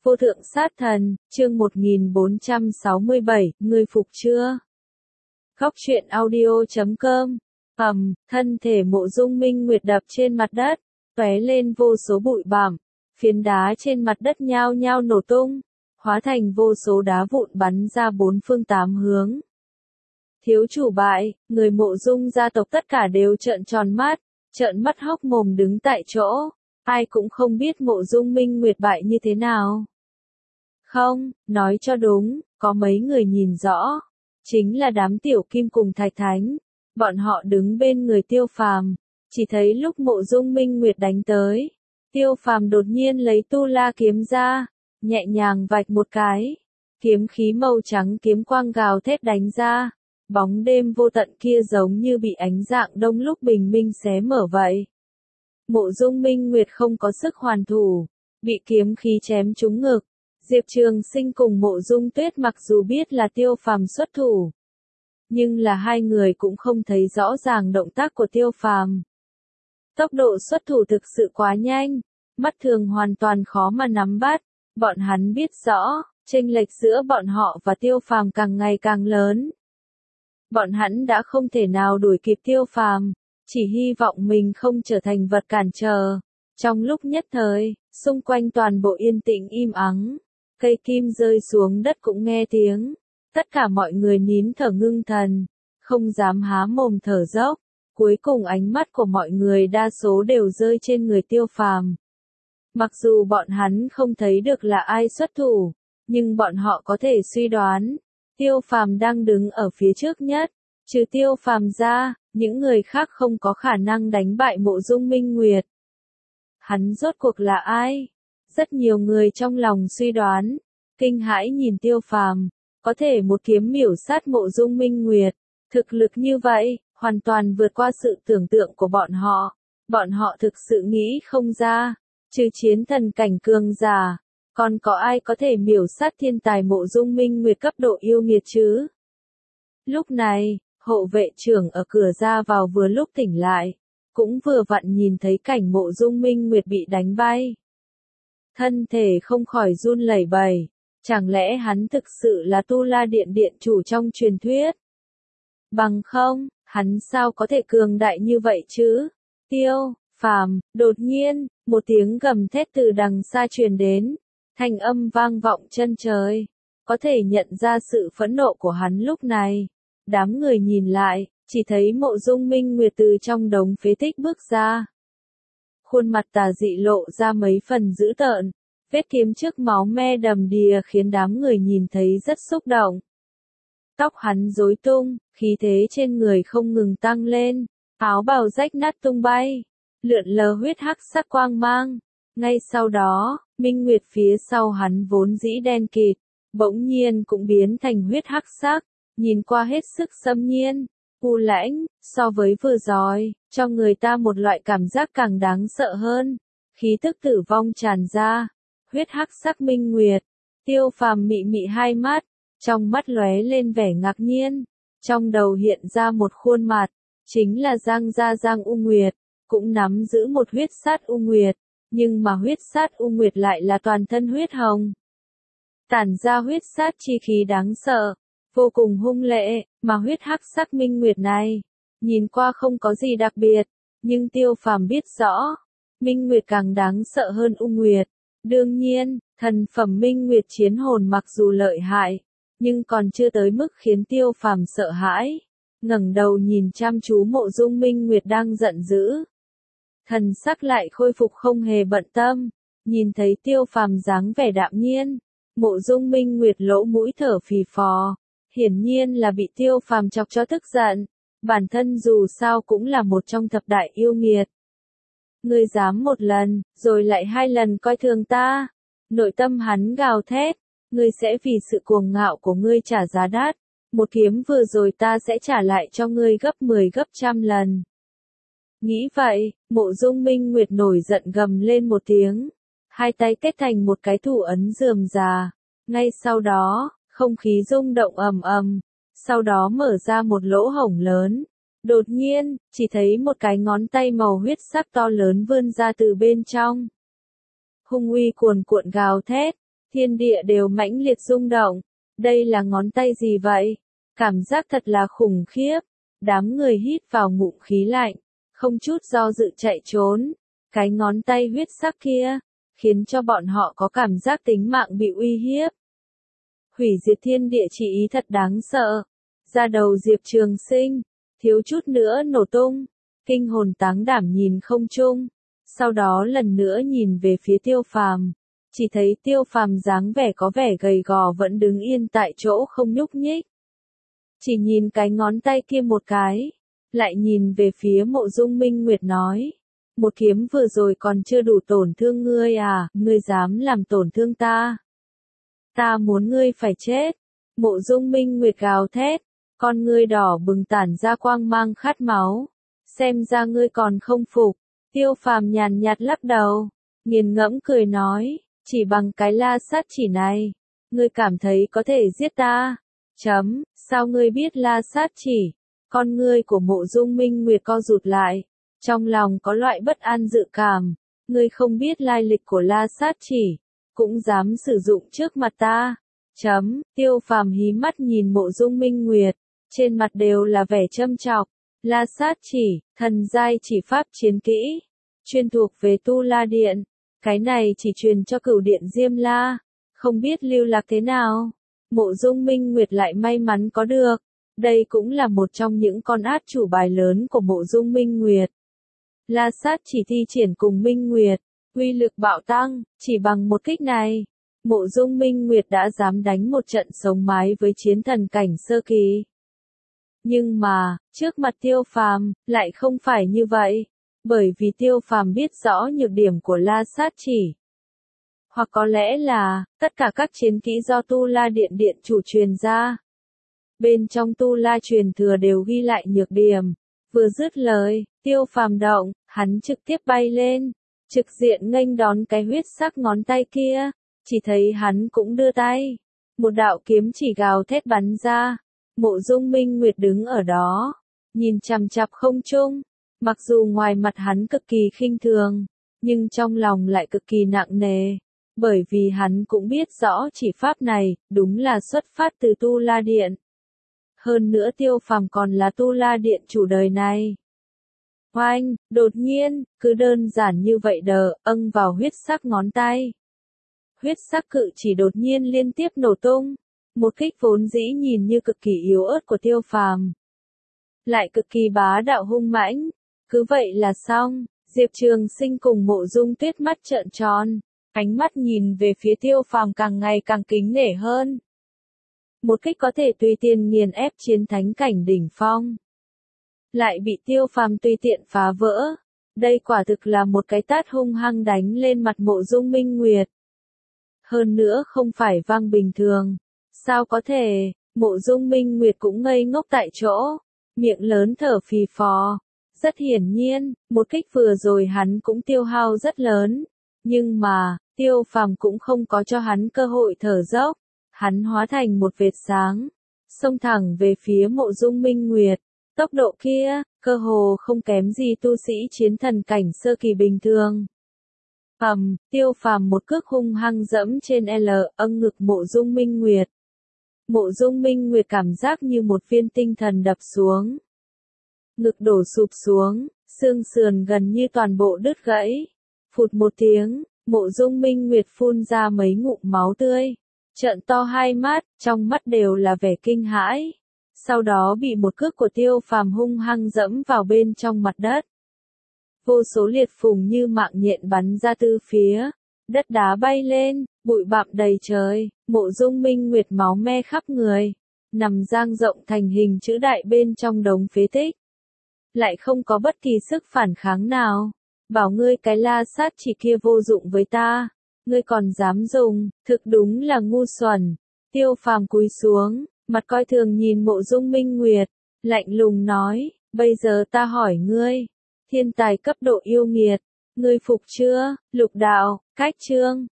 Vô thượng sát thần, chương 1467, ngươi phục chưa? Góc truyện audio.com. Thân thể Mộ Dung Minh Nguyệt đập trên mặt đất, tóe lên vô số bụi bặm, phiến đá trên mặt đất nhao nhao nổ tung, hóa thành vô số đá vụn bắn ra bốn phương tám hướng. Thiếu chủ bại, người Mộ Dung gia tộc tất cả đều trợn mắt hốc mồm đứng tại chỗ, ai cũng không biết Mộ Dung Minh Nguyệt bại như thế nào. Không, nói cho đúng, có mấy người nhìn rõ, chính là đám tiểu kim cùng Thạch Thánh, bọn họ đứng bên người Tiêu Phàm, chỉ thấy lúc Mộ Dung Minh Nguyệt đánh tới, Tiêu Phàm đột nhiên lấy tu la kiếm ra, nhẹ nhàng vạch một cái, kiếm khí màu trắng kiếm quang gào thét đánh ra, bóng đêm vô tận kia giống như bị ánh dạng đông lúc bình minh xé mở vậy. Mộ Dung Minh Nguyệt không có sức hoàn thủ, bị kiếm khí chém trúng ngực. Diệp Trường Sinh cùng Mộ Dung Tuyết mặc dù biết là Tiêu Phàm xuất thủ, nhưng là hai người cũng không thấy rõ ràng động tác của Tiêu Phàm. Tốc độ xuất thủ thực sự quá nhanh, mắt thường hoàn toàn khó mà nắm bắt, bọn hắn biết rõ, chênh lệch giữa bọn họ và Tiêu Phàm càng ngày càng lớn. Bọn hắn đã không thể nào đuổi kịp Tiêu Phàm, chỉ hy vọng mình không trở thành vật cản trở. Trong lúc nhất thời, xung quanh toàn bộ yên tĩnh im ắng. Cây kim rơi xuống đất cũng nghe tiếng, tất cả mọi người nín thở ngưng thần, không dám há mồm thở dốc, cuối cùng ánh mắt của mọi người đa số đều rơi trên người Tiêu Phàm. Mặc dù bọn hắn không thấy được là ai xuất thủ, nhưng bọn họ có thể suy đoán, Tiêu Phàm đang đứng ở phía trước nhất, trừ Tiêu Phàm ra, những người khác không có khả năng đánh bại Mộ Dung Minh Nguyệt. Hắn rốt cuộc là ai? Rất nhiều người trong lòng suy đoán, kinh hãi nhìn Tiêu Phàm, có thể một kiếm miểu sát Mộ Dung Minh Nguyệt, thực lực như vậy, hoàn toàn vượt qua sự tưởng tượng của bọn họ thực sự nghĩ không ra, trừ chiến thần cảnh cường giả, còn có ai có thể miểu sát thiên tài Mộ Dung Minh Nguyệt cấp độ yêu nghiệt chứ? Lúc này, hộ vệ trưởng ở cửa ra vào vừa lúc tỉnh lại, cũng vừa vặn nhìn thấy cảnh Mộ Dung Minh Nguyệt bị đánh bay. Thân thể không khỏi run lẩy bẩy, chẳng lẽ hắn thực sự là Tu La Điện điện chủ trong truyền thuyết? Bằng không, hắn sao có thể cường đại như vậy chứ? Tiêu Phàm, đột nhiên, một tiếng gầm thét từ đằng xa truyền đến, thanh âm vang vọng chân trời, có thể nhận ra sự phẫn nộ của hắn lúc này. Đám người nhìn lại, chỉ thấy Mộ Dung Minh Nguyệt từ trong đống phế tích bước ra. Khuôn mặt tà dị lộ ra mấy phần dữ tợn, vết kiếm trước máu me đầm đìa khiến đám người nhìn thấy rất xúc động. Tóc hắn rối tung, khí thế trên người không ngừng tăng lên, áo bào rách nát tung bay, lượn lờ huyết hắc sắc quang mang. Ngay sau đó, Minh Nguyệt phía sau hắn vốn dĩ đen kịt, bỗng nhiên cũng biến thành huyết hắc sắc, nhìn qua hết sức xâm nhiên, u lãnh, so với vừa rồi, cho người ta một loại cảm giác càng đáng sợ hơn. Khí tức tử vong tràn ra, huyết hắc sắc Minh Nguyệt, Tiêu Phàm mị mị hai mắt, trong mắt lóe lên vẻ ngạc nhiên, trong đầu hiện ra một khuôn mặt, chính là Giang U Nguyệt, cũng nắm giữ một huyết sát U Nguyệt, nhưng mà huyết sát U Nguyệt lại là toàn thân huyết hồng. Tản ra huyết sát chi khí đáng sợ, vô cùng hung lệ, mà huyết hắc sắc Minh Nguyệt này, nhìn qua không có gì đặc biệt, nhưng Tiêu Phàm biết rõ, Minh Nguyệt càng đáng sợ hơn U Nguyệt. Đương nhiên, thần phẩm Minh Nguyệt chiến hồn mặc dù lợi hại, nhưng còn chưa tới mức khiến Tiêu Phàm sợ hãi. Ngẩng đầu nhìn chăm chú Mộ Dung Minh Nguyệt đang giận dữ, thần sắc lại khôi phục không hề bận tâm, nhìn thấy Tiêu Phàm dáng vẻ đạm nhiên, Mộ Dung Minh Nguyệt lỗ mũi thở phì phò, hiển nhiên là bị Tiêu Phàm chọc cho tức giận, bản thân dù sao cũng là một trong thập đại yêu nghiệt. Ngươi dám một lần, rồi lại hai lần coi thường ta. Nội tâm hắn gào thét, ngươi sẽ vì sự cuồng ngạo của ngươi trả giá đắt. Một kiếm vừa rồi ta sẽ trả lại cho ngươi gấp 10 gấp trăm lần. Nghĩ vậy, Mộ Dung Minh Nguyệt nổi giận gầm lên một tiếng, hai tay kết thành một cái thủ ấn rườm rà. Ngay sau đó, không khí rung động ầm ầm, sau đó mở ra một lỗ hổng lớn. Đột nhiên, chỉ thấy một cái ngón tay màu huyết sắc to lớn vươn ra từ bên trong. Hung uy cuồn cuộn gào thét, Thiên địa đều mãnh liệt rung động. Đây là ngón tay gì vậy? Cảm giác thật là khủng khiếp. Đám người hít vào ngụm khí lạnh, không chút do dự chạy trốn. Cái ngón tay huyết sắc kia, khiến cho bọn họ có cảm giác tính mạng bị uy hiếp. Hủy diệt thiên địa chỉ ý thật đáng sợ. Da đầu Diệp Trường Sinh, thiếu chút nữa nổ tung, kinh hồn táng đảm nhìn không trung. Sau đó lần nữa nhìn về phía Tiêu Phàm, chỉ thấy Tiêu Phàm dáng vẻ có vẻ gầy gò vẫn đứng yên tại chỗ không nhúc nhích. Chỉ nhìn cái ngón tay kia một cái, lại nhìn về phía Mộ Dung Minh Nguyệt nói, một kiếm vừa rồi còn chưa đủ tổn thương ngươi à, ngươi dám làm tổn thương ta. Ta muốn ngươi phải chết. Mộ Dung Minh Nguyệt gào thét, con ngươi đỏ bừng tản ra quang mang khát máu. Xem ra ngươi còn không phục. Tiêu Phàm nhàn nhạt lắc đầu, nghiền ngẫm cười nói, chỉ bằng cái la sát chỉ này, ngươi cảm thấy có thể giết ta? Sao ngươi biết la sát chỉ? Con ngươi của Mộ Dung Minh Nguyệt co rụt lại, trong lòng có loại bất an dự cảm. Ngươi không biết lai lịch của la sát chỉ, cũng dám sử dụng trước mặt ta. Tiêu Phàm hí mắt nhìn Mộ Dung Minh Nguyệt, trên mặt đều là vẻ châm chọc. La sát chỉ, thần giai chỉ pháp chiến kỹ, chuyên thuộc về Tu La Điện. Cái này chỉ truyền cho Cửu Điện Diêm La, không biết lưu lạc thế nào. Mộ Dung Minh Nguyệt lại may mắn có được. Đây cũng là một trong những con át chủ bài lớn của Mộ Dung Minh Nguyệt. La sát chỉ thi triển cùng Minh Nguyệt, uy lực bạo tăng, chỉ bằng một kích này. Mộ Dung Minh Nguyệt đã dám đánh một trận sống mái với chiến thần cảnh sơ kỳ. Nhưng mà, trước mặt Tiêu Phàm, lại không phải như vậy. Bởi vì Tiêu Phàm biết rõ nhược điểm của la sát chỉ. Hoặc có lẽ là, tất cả các chiến kỹ do Tu La Điện điện chủ truyền ra. Bên trong Tu La truyền thừa đều ghi lại nhược điểm. Vừa dứt lời, Tiêu Phàm động, hắn trực tiếp bay lên. Trực diện nghênh đón cái huyết sắc ngón tay kia. Chỉ thấy hắn cũng đưa tay. Một đạo kiếm chỉ gào thét bắn ra. Mộ Dung Minh Nguyệt đứng ở đó, nhìn chằm chằm không trung. Mặc dù ngoài mặt hắn cực kỳ khinh thường, nhưng trong lòng lại cực kỳ nặng nề. Bởi vì hắn cũng biết rõ chỉ pháp này, đúng là xuất phát từ Tu La Điện. Hơn nữa Tiêu Phàm còn là Tu La Điện chủ đời này. Oanh, đột nhiên, cứ đơn giản như vậy vào huyết sắc ngón tay. Huyết sắc cự chỉ đột nhiên liên tiếp nổ tung. Một kích vốn dĩ nhìn như cực kỳ yếu ớt của Tiêu Phàm, lại cực kỳ bá đạo hung mãnh. Cứ vậy là xong. Diệp Trường Sinh cùng Mộ Dung Tuyết mắt trợn tròn, ánh mắt nhìn về phía Tiêu Phàm càng ngày càng kính nể hơn. Một kích có thể tùy tiện nghiền ép chiến thánh cảnh đỉnh phong, lại bị Tiêu Phàm tùy tiện phá vỡ. Đây quả thực là một cái tát hung hăng đánh lên mặt Mộ Dung Minh Nguyệt. Hơn nữa không phải vang bình thường. Sao có thể? Mộ Dung Minh Nguyệt cũng ngây ngốc tại chỗ, miệng lớn thở phì phò. Rất hiển nhiên, một kích vừa rồi hắn cũng tiêu hao rất lớn. Nhưng mà, Tiêu Phàm cũng không có cho hắn cơ hội thở dốc. Hắn hóa thành một vệt sáng, xông thẳng về phía Mộ Dung Minh Nguyệt. Tốc độ kia, cơ hồ không kém gì tu sĩ chiến thần cảnh sơ kỳ bình thường. Tiêu Phàm một cước hung hăng dẫm trên ngực Mộ Dung Minh Nguyệt. Mộ Dung Minh Nguyệt cảm giác như một viên tinh thần đập xuống. Ngực đổ sụp xuống, xương sườn gần như toàn bộ đứt gãy. Phụt một tiếng, Mộ Dung Minh Nguyệt phun ra mấy ngụm máu tươi. Trợn to hai mắt, trong mắt đều là vẻ kinh hãi. Sau đó bị một cước của Tiêu Phàm hung hăng dẫm vào bên trong mặt đất. Vô số liệt phùng như mạng nhện bắn ra từ phía. Đất đá bay lên, bụi bặm đầy trời. Mộ Dung Minh Nguyệt máu me khắp người, nằm dang rộng thành hình chữ đại bên trong đống phế tích. Lại không có bất kỳ sức phản kháng nào. Bảo ngươi cái la sát chỉ kia vô dụng với ta, ngươi còn dám dùng, thực đúng là ngu xuẩn. Tiêu Phàm cúi xuống, mặt coi thường nhìn Mộ Dung Minh Nguyệt, lạnh lùng nói, bây giờ ta hỏi ngươi, thiên tài cấp độ yêu nghiệt, ngươi phục chưa? Lục đạo, cách chương.